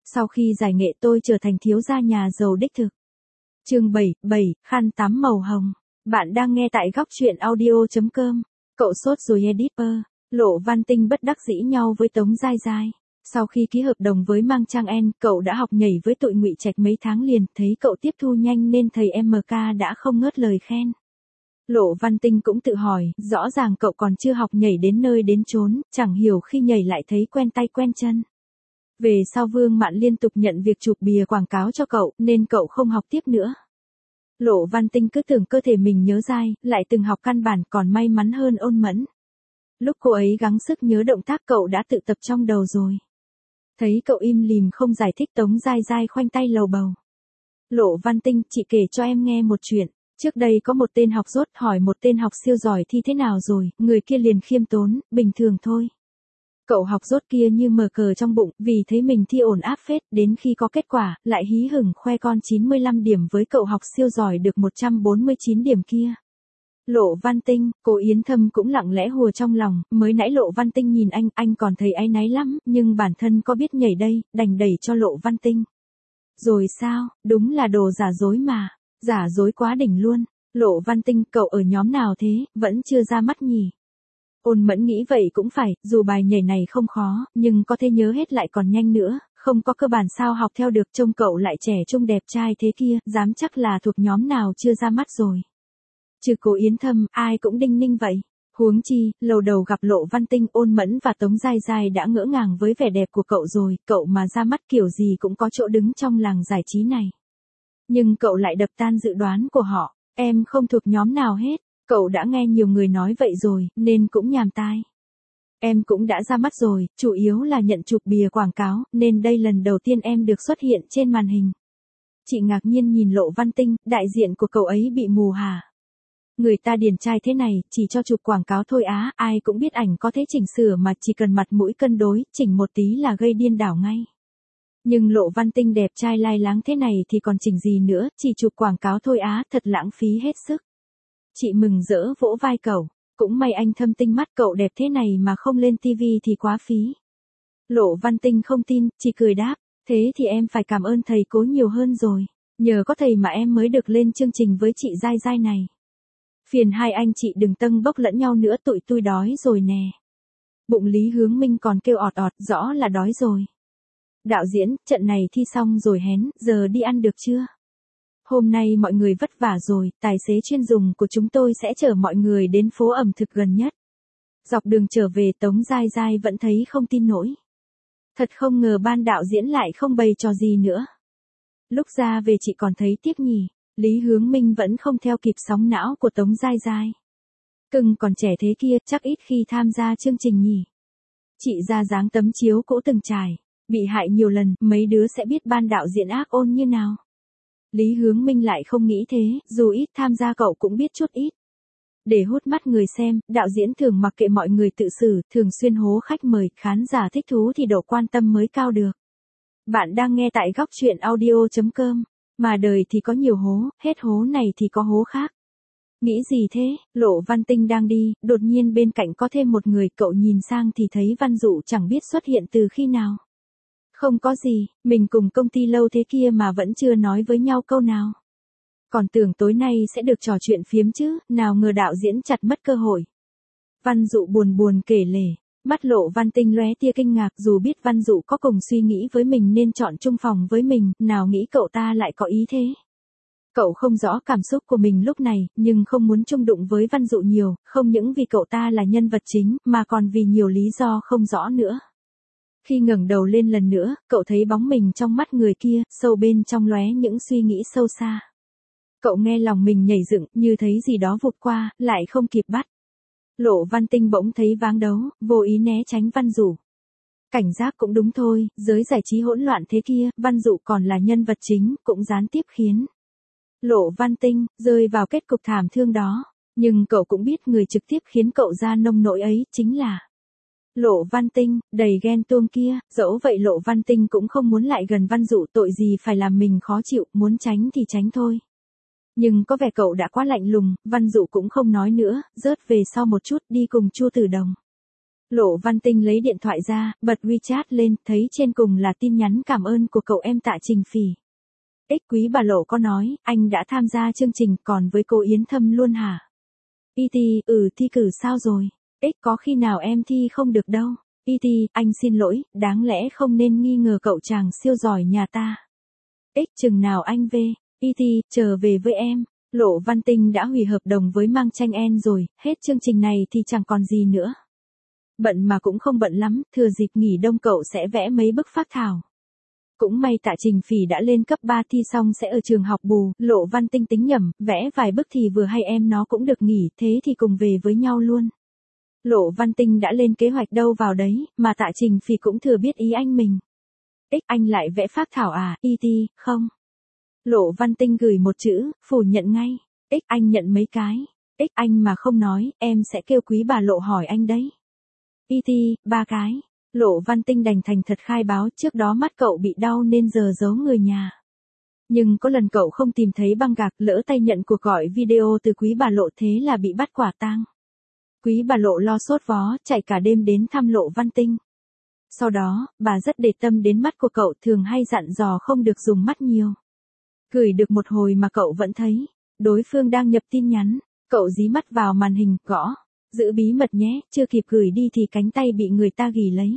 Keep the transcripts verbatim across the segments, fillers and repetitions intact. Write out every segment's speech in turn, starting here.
Sau khi giải nghệ tôi trở thành thiếu gia nhà giàu đích thực. Chương bảy, bảy, khăn tắm màu hồng. Bạn đang nghe tại góc truyện audio chấm com. Cậu sốt rồi editor. Lộ Văn Tinh bất đắc dĩ nhau với Tống Giai Giai. Sau khi ký hợp đồng với Mang Trang En, cậu đã học nhảy với tụi Ngụy Trạch mấy tháng liền, thấy cậu tiếp thu nhanh nên thầy em ca đã không ngớt lời khen. Lộ Văn Tinh cũng tự hỏi, rõ ràng cậu còn chưa học nhảy đến nơi đến chốn, chẳng hiểu khi nhảy lại thấy quen tay quen chân. Về sau Vương Mạn liên tục nhận việc chụp bìa quảng cáo cho cậu, nên cậu không học tiếp nữa. Lộ Văn Tinh cứ tưởng cơ thể mình nhớ dai, lại từng học căn bản còn may mắn hơn Ôn Mẫn. Lúc cô ấy gắng sức nhớ động tác cậu đã tự tập trong đầu rồi. Thấy cậu im lìm không giải thích, Tống Giai Giai khoanh tay lầu bầu. Lộ Văn Tinh, chị kể cho em nghe một chuyện. Trước đây có một tên học dốt hỏi một tên học siêu giỏi thi thế nào rồi, người kia liền khiêm tốn, bình thường thôi. Cậu học dốt kia như mờ cờ trong bụng, vì thấy mình thi ổn áp phết, đến khi có kết quả, lại hí hửng khoe con chín mươi lăm điểm với cậu học siêu giỏi được một trăm bốn mươi chín điểm kia. Lộ Văn Tinh, cô Yến Thâm cũng lặng lẽ hùa trong lòng, mới nãy Lộ Văn Tinh nhìn anh, anh còn thấy áy náy lắm, nhưng bản thân có biết nhảy đây, đành đẩy cho Lộ Văn Tinh. Rồi sao, đúng là đồ giả dối mà, giả dối quá đỉnh luôn. Lộ Văn Tinh, cậu ở nhóm nào thế, vẫn chưa ra mắt nhỉ? Ôn Mẫn nghĩ vậy cũng phải, dù bài nhảy này không khó, nhưng có thể nhớ hết lại còn nhanh nữa, không có cơ bản sao học theo được, trông cậu lại trẻ trung đẹp trai thế kia, dám chắc là thuộc nhóm nào chưa ra mắt rồi. Trừ cô Yến Thâm, ai cũng đinh ninh vậy. Huống chi, lâu đầu gặp Lộ Văn Tinh, Ôn Mẫn và Tống Giai Giai đã ngỡ ngàng với vẻ đẹp của cậu rồi, cậu mà ra mắt kiểu gì cũng có chỗ đứng trong làng giải trí này. Nhưng cậu lại đập tan dự đoán của họ, em không thuộc nhóm nào hết. Cậu đã nghe nhiều người nói vậy rồi, nên cũng nhàm tai. Em cũng đã ra mắt rồi, chủ yếu là nhận chụp bìa quảng cáo, nên đây lần đầu tiên em được xuất hiện trên màn hình. Chị ngạc nhiên nhìn Lộ Văn Tinh, đại diện của cậu ấy bị mù hả? Người ta điển trai thế này, chỉ cho chụp quảng cáo thôi á, ai cũng biết ảnh có thể chỉnh sửa mà chỉ cần mặt mũi cân đối, chỉnh một tí là gây điên đảo ngay. Nhưng Lộ Văn Tinh đẹp trai lai láng thế này thì còn chỉnh gì nữa, chỉ chụp quảng cáo thôi á, thật lãng phí hết sức. Chị mừng rỡ vỗ vai cậu, cũng may anh Thâm tinh mắt cậu đẹp thế này mà không lên tivi thì quá phí. Lộ Văn Tinh không tin, chỉ cười đáp, thế thì em phải cảm ơn thầy cố nhiều hơn rồi, nhờ có thầy mà em mới được lên chương trình với chị Giai Giai này. Phiền hai anh chị đừng tâng bốc lẫn nhau nữa, tụi tôi đói rồi nè. Bụng Lý Hướng Minh còn kêu ọt ọt, rõ là đói rồi. Đạo diễn, trận này thi xong rồi hén, giờ đi ăn được chưa? Hôm nay mọi người vất vả rồi, tài xế chuyên dùng của chúng tôi sẽ chở mọi người đến phố ẩm thực gần nhất. Dọc đường trở về, Tống Giai Giai vẫn thấy không tin nổi. Thật không ngờ ban đạo diễn lại không bày trò gì nữa. Lúc ra về chị còn thấy tiếc nhỉ, Lý Hướng Minh vẫn không theo kịp sóng não của Tống Giai Giai. Cưng còn trẻ thế kia, chắc ít khi tham gia chương trình nhỉ. Chị ra dáng tấm chiếu cũ từng trải, bị hại nhiều lần, mấy đứa sẽ biết ban đạo diễn ác ôn như nào. Lý Hướng Minh lại không nghĩ thế, dù ít tham gia cậu cũng biết chút ít. Để hút mắt người xem, đạo diễn thường mặc kệ mọi người tự xử, thường xuyên hố khách mời, khán giả thích thú thì độ quan tâm mới cao được. Bạn đang nghe tại góc truyện audio chấm com, mà đời thì có nhiều hố, hết hố này thì có hố khác. Nghĩ gì thế, Lộ Văn Tinh đang đi, đột nhiên bên cạnh có thêm một người, cậu nhìn sang thì thấy Văn Dụ chẳng biết xuất hiện từ khi nào. Không có gì, mình cùng công ty lâu thế kia mà vẫn chưa nói với nhau câu nào. Còn tưởng tối nay sẽ được trò chuyện phiếm chứ, nào ngờ đạo diễn chặt mất cơ hội. Văn Dụ buồn buồn kể lể, mắt Lộ Văn Tinh lóe tia kinh ngạc, dù biết Văn Dụ có cùng suy nghĩ với mình nên chọn chung phòng với mình, nào nghĩ cậu ta lại có ý thế. Cậu không rõ cảm xúc của mình lúc này, nhưng không muốn chung đụng với Văn Dụ nhiều, không những vì cậu ta là nhân vật chính, mà còn vì nhiều lý do không rõ nữa. Khi ngẩng đầu lên lần nữa, cậu thấy bóng mình trong mắt người kia, sâu bên trong lóe những suy nghĩ sâu xa. Cậu nghe lòng mình nhảy dựng, như thấy gì đó vụt qua, lại không kịp bắt. Lộ Văn Tinh bỗng thấy váng đấu, vô ý né tránh Văn Dụ. Cảnh giác cũng đúng thôi, giới giải trí hỗn loạn thế kia, Văn Dụ còn là nhân vật chính, cũng gián tiếp khiến Lộ Văn Tinh rơi vào kết cục thảm thương đó. Nhưng cậu cũng biết người trực tiếp khiến cậu ra nông nỗi ấy chính là Lộ Văn Tinh, đầy ghen tuông kia. Dẫu vậy Lộ Văn Tinh cũng không muốn lại gần Văn Dụ, tội gì phải làm mình khó chịu, muốn tránh thì tránh thôi. Nhưng có vẻ cậu đã quá lạnh lùng, Văn Dụ cũng không nói nữa, rớt về sau một chút, đi cùng Chu Tử Đồng. Lộ Văn Tinh lấy điện thoại ra, bật WeChat lên, thấy trên cùng là tin nhắn cảm ơn của cậu em Tạ Trình Phỉ. Ích quý bà Lộ có nói, anh đã tham gia chương trình còn với cô Yến Thâm luôn hả? i tê, ừ thi cử sao rồi? Ích có khi nào em thi không được đâu. i tê, anh xin lỗi, đáng lẽ không nên nghi ngờ cậu chàng siêu giỏi nhà ta. Ích chừng nào anh về? i tê, chờ về với em. Lộ Văn Tinh đã hủy hợp đồng với Mang Tranh En rồi, hết chương trình này thì chẳng còn gì nữa. Bận mà cũng không bận lắm, thừa dịp nghỉ đông cậu sẽ vẽ mấy bức phác thảo. Cũng may Tạ Trình Phỉ đã lên cấp ba thi xong sẽ ở trường học bù, Lộ Văn Tinh tính nhầm, vẽ vài bức thì vừa hay em nó cũng được nghỉ, thế thì cùng về với nhau luôn. Lộ Văn Tinh đã lên kế hoạch đâu vào đấy, mà Tạ Trình Phỉ cũng thừa biết ý anh mình. Ích anh lại vẽ phác thảo à, i tê, không. Lộ Văn Tinh gửi một chữ, phủ nhận ngay. Ích anh nhận mấy cái. Ích anh mà không nói, em sẽ kêu quý bà Lộ hỏi anh đấy. i tê, ba cái. Lộ Văn Tinh đành thành thật khai báo trước đó mắt cậu bị đau nên giờ giấu người nhà. Nhưng có lần cậu không tìm thấy băng gạc lỡ tay nhận cuộc gọi video từ quý bà Lộ thế là bị bắt quả tang. Quý bà Lộ lo sốt vó, chạy cả đêm đến thăm Lộ Văn Tinh. Sau đó, bà rất để tâm đến mắt của cậu thường hay dặn dò không được dùng mắt nhiều. Gửi được một hồi mà cậu vẫn thấy, đối phương đang nhập tin nhắn, cậu dí mắt vào màn hình, gõ. Giữ bí mật nhé, chưa kịp gửi đi thì cánh tay bị người ta ghì lấy.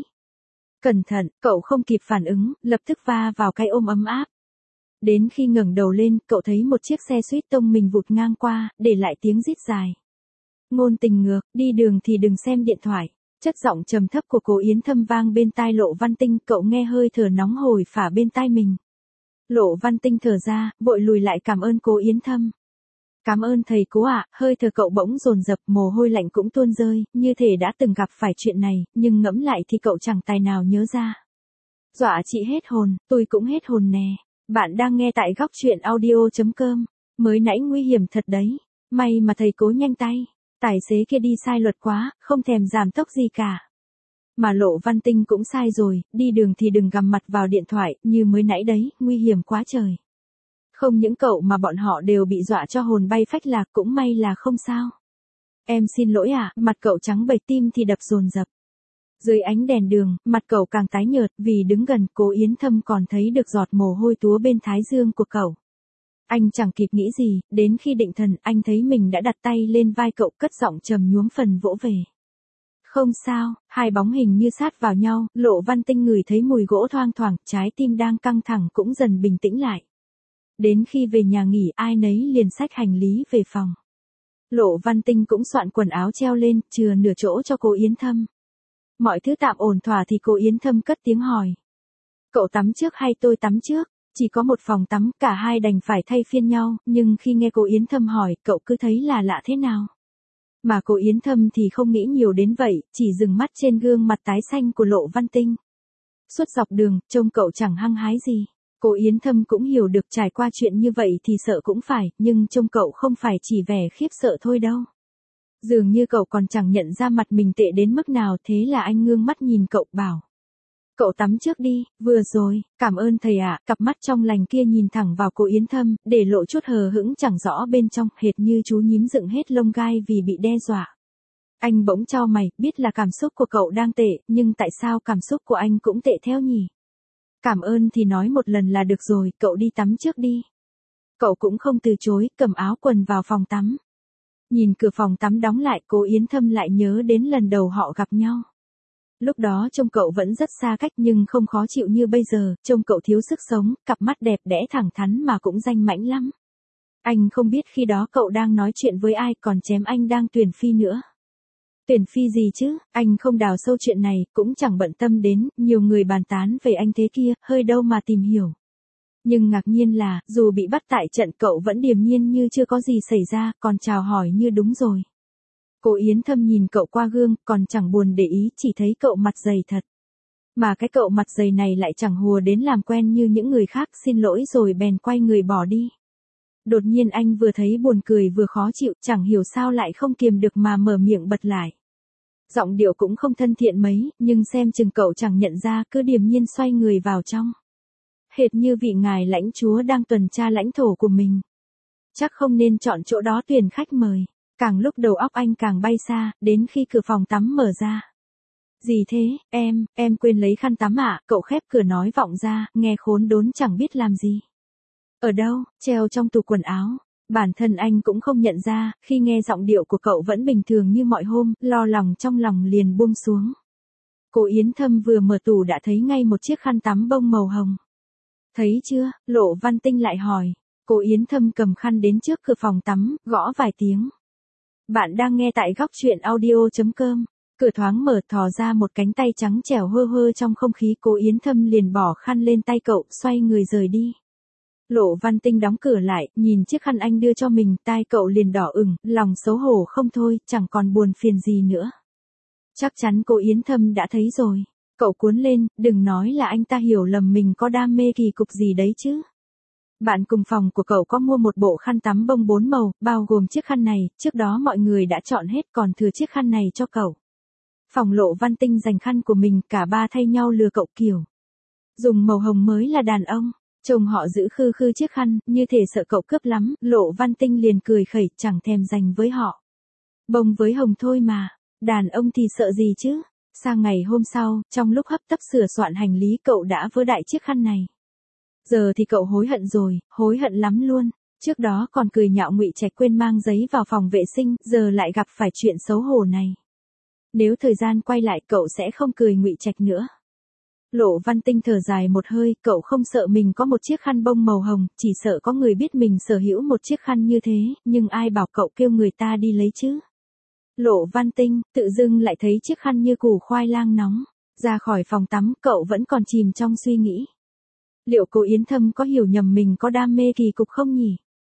Cẩn thận, cậu không kịp phản ứng, lập tức va vào cái ôm ấm áp. Đến khi ngẩng đầu lên, cậu thấy một chiếc xe suýt tông mình vụt ngang qua, để lại tiếng rít dài. Ngôn tình ngược, đi đường thì đừng xem điện thoại. Chất giọng trầm thấp của cô Yến Thâm vang bên tai Lộ Văn Tinh, cậu nghe hơi thở nóng hổi phả bên tai mình. Lộ Văn Tinh thở ra, vội lùi lại cảm ơn cô Yến Thâm. Cảm ơn thầy cố ạ, à, hơi thở cậu bỗng dồn dập, mồ hôi lạnh cũng tuôn rơi, như thể đã từng gặp phải chuyện này, nhưng ngẫm lại thì cậu chẳng tài nào nhớ ra. Dọa chị hết hồn, tôi cũng hết hồn nè. Bạn đang nghe tại góc truyện audio chấm com. Mới nãy nguy hiểm thật đấy. May mà thầy cố nhanh tay. Tài xế kia đi sai luật quá, không thèm giảm tốc gì cả. Mà Lộ Văn Tinh cũng sai rồi, đi đường thì đừng gằm mặt vào điện thoại, như mới nãy đấy, nguy hiểm quá trời. Không những cậu mà bọn họ đều bị dọa cho hồn bay phách lạc, cũng may là không sao. Em xin lỗi à, mặt cậu trắng bệch, tim thì đập dồn dập. Dưới ánh đèn đường, mặt cậu càng tái nhợt, vì đứng gần, cô Yến Thâm còn thấy được giọt mồ hôi túa bên thái dương của cậu. Anh chẳng kịp nghĩ gì, đến khi định thần, anh thấy mình đã đặt tay lên vai cậu, cất giọng trầm nhuốm phần vỗ về. Không sao, hai bóng hình như sát vào nhau, Lộ Văn Tinh ngửi thấy mùi gỗ thoang thoảng, trái tim đang căng thẳng cũng dần bình tĩnh lại. Đến khi về nhà nghỉ, ai nấy liền xách hành lý về phòng. Lộ Văn Tinh cũng soạn quần áo treo lên, chừa nửa chỗ cho cô Yến Thâm. Mọi thứ tạm ổn thỏa thì cô Yến Thâm cất tiếng hỏi. Cậu tắm trước hay tôi tắm trước? Chỉ có một phòng tắm, cả hai đành phải thay phiên nhau, nhưng khi nghe cô Yến Thâm hỏi, cậu cứ thấy là lạ thế nào. Mà cô Yến Thâm thì không nghĩ nhiều đến vậy, chỉ dừng mắt trên gương mặt tái xanh của Lộ Văn Tinh. Suốt dọc đường, trông cậu chẳng hăng hái gì. Cô Yến Thâm cũng hiểu được trải qua chuyện như vậy thì sợ cũng phải, nhưng trông cậu không phải chỉ vẻ khiếp sợ thôi đâu. Dường như cậu còn chẳng nhận ra mặt mình tệ đến mức nào, thế là anh ngước mắt nhìn cậu, bảo. Cậu tắm trước đi, vừa rồi, cảm ơn thầy ạ, à. Cặp mắt trong lành kia nhìn thẳng vào cô Yến Thâm, để lộ chút hờ hững chẳng rõ bên trong, hệt như chú nhím dựng hết lông gai vì bị đe dọa. Anh bỗng chau mày, biết là cảm xúc của cậu đang tệ, nhưng tại sao cảm xúc của anh cũng tệ theo nhỉ? Cảm ơn thì nói một lần là được rồi, cậu đi tắm trước đi. Cậu cũng không từ chối, cầm áo quần vào phòng tắm. Nhìn cửa phòng tắm đóng lại, cô Yến Thâm lại nhớ đến lần đầu họ gặp nhau. Lúc đó trông cậu vẫn rất xa cách nhưng không khó chịu như bây giờ, trông cậu thiếu sức sống, cặp mắt đẹp đẽ thẳng thắn mà cũng danh mãnh lắm. Anh không biết khi đó cậu đang nói chuyện với ai, còn chém anh đang tuyển phi nữa. Tuyển phi gì chứ, anh không đào sâu chuyện này, cũng chẳng bận tâm đến, nhiều người bàn tán về anh thế kia, hơi đâu mà tìm hiểu. Nhưng ngạc nhiên là, dù bị bắt tại trận cậu vẫn điềm nhiên như chưa có gì xảy ra, còn chào hỏi như đúng rồi. Cô Yến Thâm nhìn cậu qua gương, còn chẳng buồn để ý, chỉ thấy cậu mặt dày thật. Mà cái cậu mặt dày này lại chẳng hùa đến làm quen như những người khác, xin lỗi rồi bèn quay người bỏ đi. Đột nhiên anh vừa thấy buồn cười vừa khó chịu, chẳng hiểu sao lại không kiềm được mà mở miệng bật lại. Giọng điệu cũng không thân thiện mấy, nhưng xem chừng cậu chẳng nhận ra, cứ điềm nhiên xoay người vào trong. Hệt như vị ngài lãnh chúa đang tuần tra lãnh thổ của mình. Chắc không nên chọn chỗ đó tuyển khách mời. Càng lúc đầu óc anh càng bay xa, đến khi cửa phòng tắm mở ra. Gì thế, em, em quên lấy khăn tắm ạ, cậu khép cửa nói vọng ra, nghe khốn đốn chẳng biết làm gì. Ở đâu, treo trong tủ quần áo. Bản thân anh cũng không nhận ra, khi nghe giọng điệu của cậu vẫn bình thường như mọi hôm, lo lòng trong lòng liền buông xuống. Cô Yến Thâm vừa mở tủ đã thấy ngay một chiếc khăn tắm bông màu hồng. Thấy chưa, Lộ Văn Tinh lại hỏi. Cô Yến Thâm cầm khăn đến trước cửa phòng tắm, gõ vài tiếng. Bạn đang nghe tại góc truyện audio.com. Cửa thoáng mở, thò ra một cánh tay trắng trẻo hơ hơ trong không khí. Cô Yến Thâm liền bỏ khăn lên tay cậu, xoay người rời đi. Lộ Văn Tinh đóng cửa lại, nhìn chiếc khăn anh đưa cho mình, tai cậu liền đỏ ửng, lòng xấu hổ không thôi, chẳng còn buồn phiền gì nữa. Chắc chắn cô Yến Thâm đã thấy rồi. Cậu cuốn lên, đừng nói là anh ta hiểu lầm mình có đam mê kỳ cục gì đấy chứ. Bạn cùng phòng của cậu có mua một bộ khăn tắm bông bốn màu, bao gồm chiếc khăn này, trước đó mọi người đã chọn hết còn thừa chiếc khăn này cho cậu. Phòng Lộ Văn Tinh dành khăn của mình, cả ba thay nhau lừa cậu kiểu. Dùng màu hồng mới là đàn ông. Chồng họ giữ khư khư chiếc khăn, như thể sợ cậu cướp lắm, Lộ Văn Tinh liền cười khẩy, chẳng thèm dành với họ. Bông với hồng thôi mà, đàn ông thì sợ gì chứ. Sang ngày hôm sau, trong lúc hấp tấp sửa soạn hành lý cậu đã vơ đại chiếc khăn này. Giờ thì cậu hối hận rồi, hối hận lắm luôn. Trước đó còn cười nhạo Ngụy Trạch quên mang giấy vào phòng vệ sinh, giờ lại gặp phải chuyện xấu hổ này. Nếu thời gian quay lại cậu sẽ không cười Ngụy Trạch nữa. Lộ Văn Tinh thở dài một hơi, cậu không sợ mình có một chiếc khăn bông màu hồng, chỉ sợ có người biết mình sở hữu một chiếc khăn như thế, nhưng ai bảo cậu kêu người ta đi lấy chứ. Lộ Văn Tinh, tự dưng lại thấy chiếc khăn như củ khoai lang nóng. Ra khỏi phòng tắm, cậu vẫn còn chìm trong suy nghĩ. Liệu cô Yến Thâm có hiểu nhầm mình có đam mê kỳ cục không nhỉ?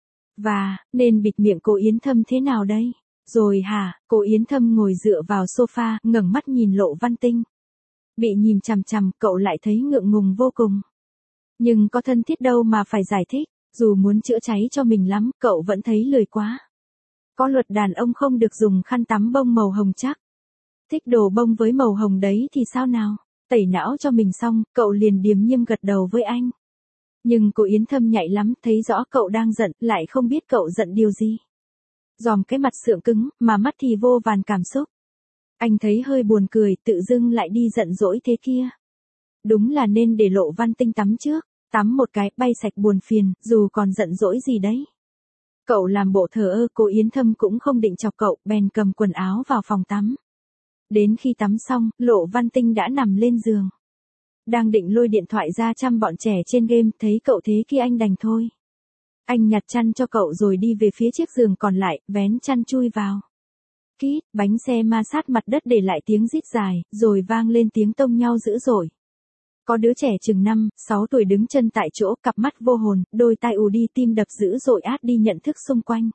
Và, nên bịt miệng cô Yến Thâm thế nào đây? Rồi hả, cô Yến Thâm ngồi dựa vào sofa, ngẩng mắt nhìn Lộ Văn Tinh. Bị nhìn chằm chằm, cậu lại thấy ngượng ngùng vô cùng. Nhưng có thân thiết đâu mà phải giải thích, dù muốn chữa cháy cho mình lắm, cậu vẫn thấy lười quá. Có luật đàn ông không được dùng khăn tắm bông màu hồng chắc. Thích đồ bông với màu hồng đấy thì sao nào? Tẩy não cho mình xong, cậu liền điềm nhiên gật đầu với anh. Nhưng cô Yến Thâm nhạy lắm, thấy rõ cậu đang giận, lại không biết cậu giận điều gì. Dòm cái mặt sượng cứng, mà mắt thì vô vàn cảm xúc. Anh thấy hơi buồn cười, tự dưng lại đi giận dỗi thế kia. Đúng là nên để Lộ Văn Tinh tắm trước, tắm một cái, bay sạch buồn phiền, dù còn giận dỗi gì đấy. Cậu làm bộ thờ ơ, cô Yến Thâm cũng không định chọc cậu, bèn cầm quần áo vào phòng tắm. Đến khi tắm xong, Lộ Văn Tinh đã nằm lên giường. Đang định lôi điện thoại ra chăm bọn trẻ trên game, thấy cậu thế kia anh đành thôi. Anh nhặt chăn cho cậu rồi đi về phía chiếc giường còn lại, vén chăn chui vào. Kít, bánh xe ma sát mặt đất để lại tiếng rít dài, rồi vang lên tiếng tông nhau dữ dội. Có đứa trẻ chừng năm, sáu tuổi đứng chân tại chỗ, cặp mắt vô hồn, đôi tai ù đi, tim đập dữ dội át đi nhận thức xung quanh.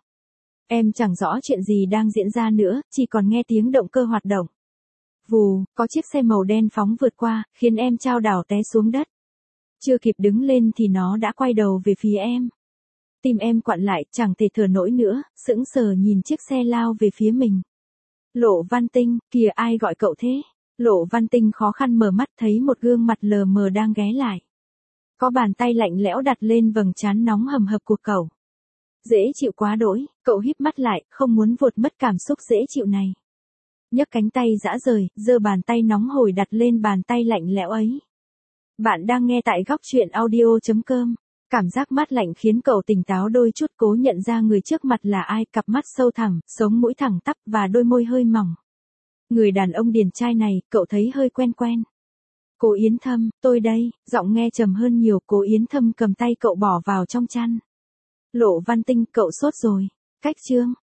Em chẳng rõ chuyện gì đang diễn ra nữa, chỉ còn nghe tiếng động cơ hoạt động. Vù, có chiếc xe màu đen phóng vượt qua, khiến em chao đảo té xuống đất. Chưa kịp đứng lên thì nó đã quay đầu về phía em. Tim em quặn lại, chẳng thể thở nổi nữa, sững sờ nhìn chiếc xe lao về phía mình. Lộ Văn Tinh, kìa ai gọi cậu thế? Lộ Văn Tinh khó khăn mở mắt thấy một gương mặt lờ mờ đang ghé lại. Có bàn tay lạnh lẽo đặt lên vầng trán nóng hầm hập của cậu. Dễ chịu quá đỗi, cậu híp mắt lại, không muốn vuột mất cảm xúc dễ chịu này. Nhấc cánh tay dã rời, giơ bàn tay nóng hổi đặt lên bàn tay lạnh lẽo ấy. Bạn đang nghe tại góc truyện audio.com. Cảm giác mát lạnh khiến cậu tỉnh táo đôi chút, cố nhận ra người trước mặt là ai, cặp mắt sâu thẳm, sống mũi thẳng tắp và đôi môi hơi mỏng. Người đàn ông điển trai này, cậu thấy hơi quen quen. Cô Yến Thâm, tôi đây, giọng nghe trầm hơn nhiều, cô Yến Thâm cầm tay cậu bỏ vào trong chăn. Lộ Văn Tinh, cậu sốt rồi. Cách chương,